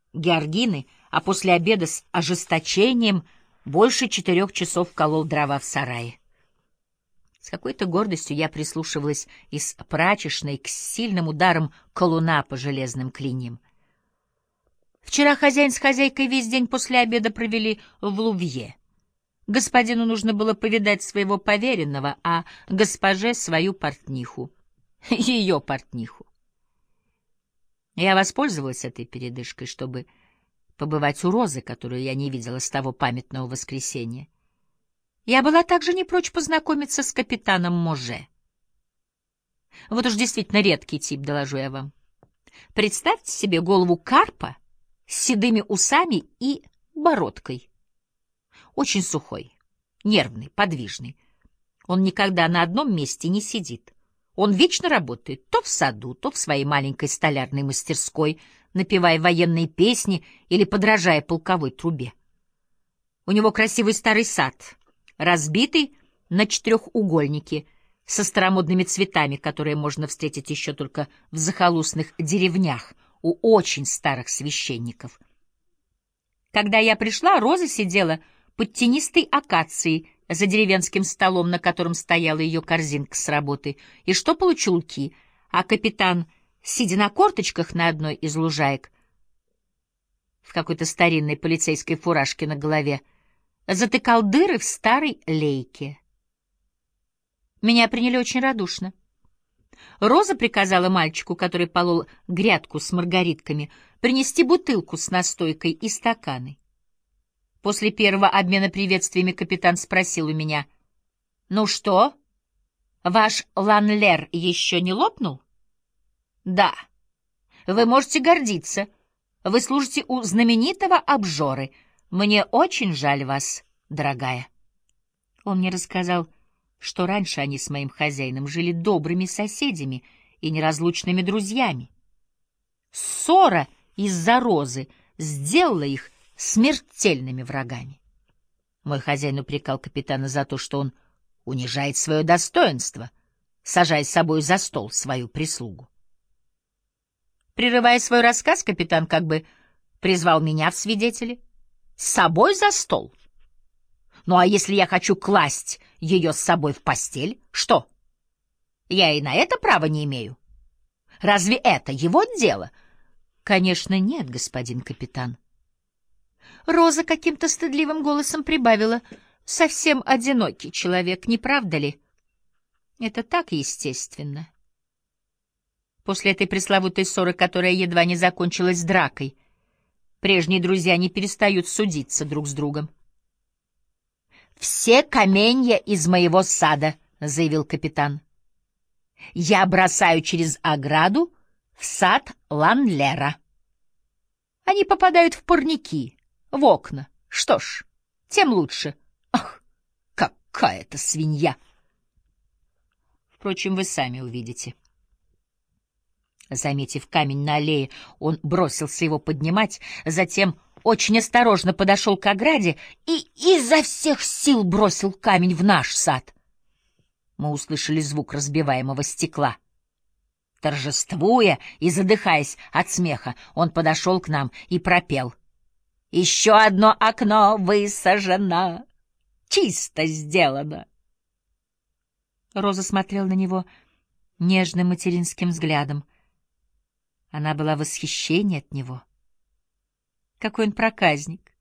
Георгины, а после обеда с ожесточением больше 4 часов колол дрова в сарае. С какой-то гордостью я прислушивалась из прачечной к сильным ударам колуна по железным клиньям. Вчера хозяин с хозяйкой весь день после обеда провели в Лувье. Господину нужно было повидать своего поверенного, а госпоже — свою портниху. Ее портниху. Я воспользовалась этой передышкой, чтобы побывать у Розы, которую я не видела с того памятного воскресенья. Я была также не прочь познакомиться с капитаном Може. Вот уж действительно редкий тип, доложу я вам. Представьте себе голову карпа с седыми усами и бородкой. Очень сухой, нервный, подвижный. Он никогда на одном месте не сидит. Он вечно работает то в саду, то в своей маленькой столярной мастерской, напевая военные песни или подражая полковой трубе. У него красивый старый сад, разбитый на четырехугольники, со старомодными цветами, которые можно встретить еще только в захолустных деревнях у очень старых священников. Когда я пришла, Роза сидела под тенистой акацией за деревенским столом, на котором стояла ее корзинка с работы, и штопала чулки, а капитан, сидя на корточках на одной из лужаек, в какой-то старинной полицейской фуражке на голове, затыкал дыры в старой лейке. Меня приняли очень радушно. Роза приказала мальчику, который полол грядку с маргаритками, принести бутылку с настойкой и стаканы. После первого обмена приветствиями капитан спросил у меня: «Ну что, ваш Ланлер еще не лопнул?» «Да. Вы можете гордиться. Вы служите у знаменитого обжоры. Мне очень жаль вас, дорогая». Он мне рассказал, что раньше они с моим хозяином жили добрыми соседями и неразлучными друзьями. Ссора из-за Розы сделала их смертельными врагами. Мой хозяин упрекал капитана за то, что он унижает свое достоинство, сажая с собой за стол свою прислугу. Прерывая свой рассказ, капитан как бы призвал меня в свидетели. С собой за стол? Ну а если я хочу класть ее с собой в постель, что? Я и на это права не имею. Разве это его дело? Конечно, нет, господин капитан. Роза каким-то стыдливым голосом прибавила: «Совсем одинокий человек, не правда ли?» Это так естественно. После этой пресловутой ссоры, которая едва не закончилась дракой, прежние друзья не перестают судиться друг с другом. «Все каменья из моего сада», — заявил капитан, — «я бросаю через ограду в сад Ланлера. Они попадают в парники, в окна. Что ж, тем лучше. Ах, какая-то свинья!» Впрочем, вы сами увидите. Заметив камень на аллее, он бросился его поднимать, затем очень осторожно подошел к ограде и изо всех сил бросил камень в наш сад. Мы услышали звук разбиваемого стекла. Торжествуя и задыхаясь от смеха, он подошел к нам и пропел: «Еще одно окно высажено, чисто сделано». Роза смотрела на него нежным материнским взглядом. Она была в восхищении от него. Какой он проказник!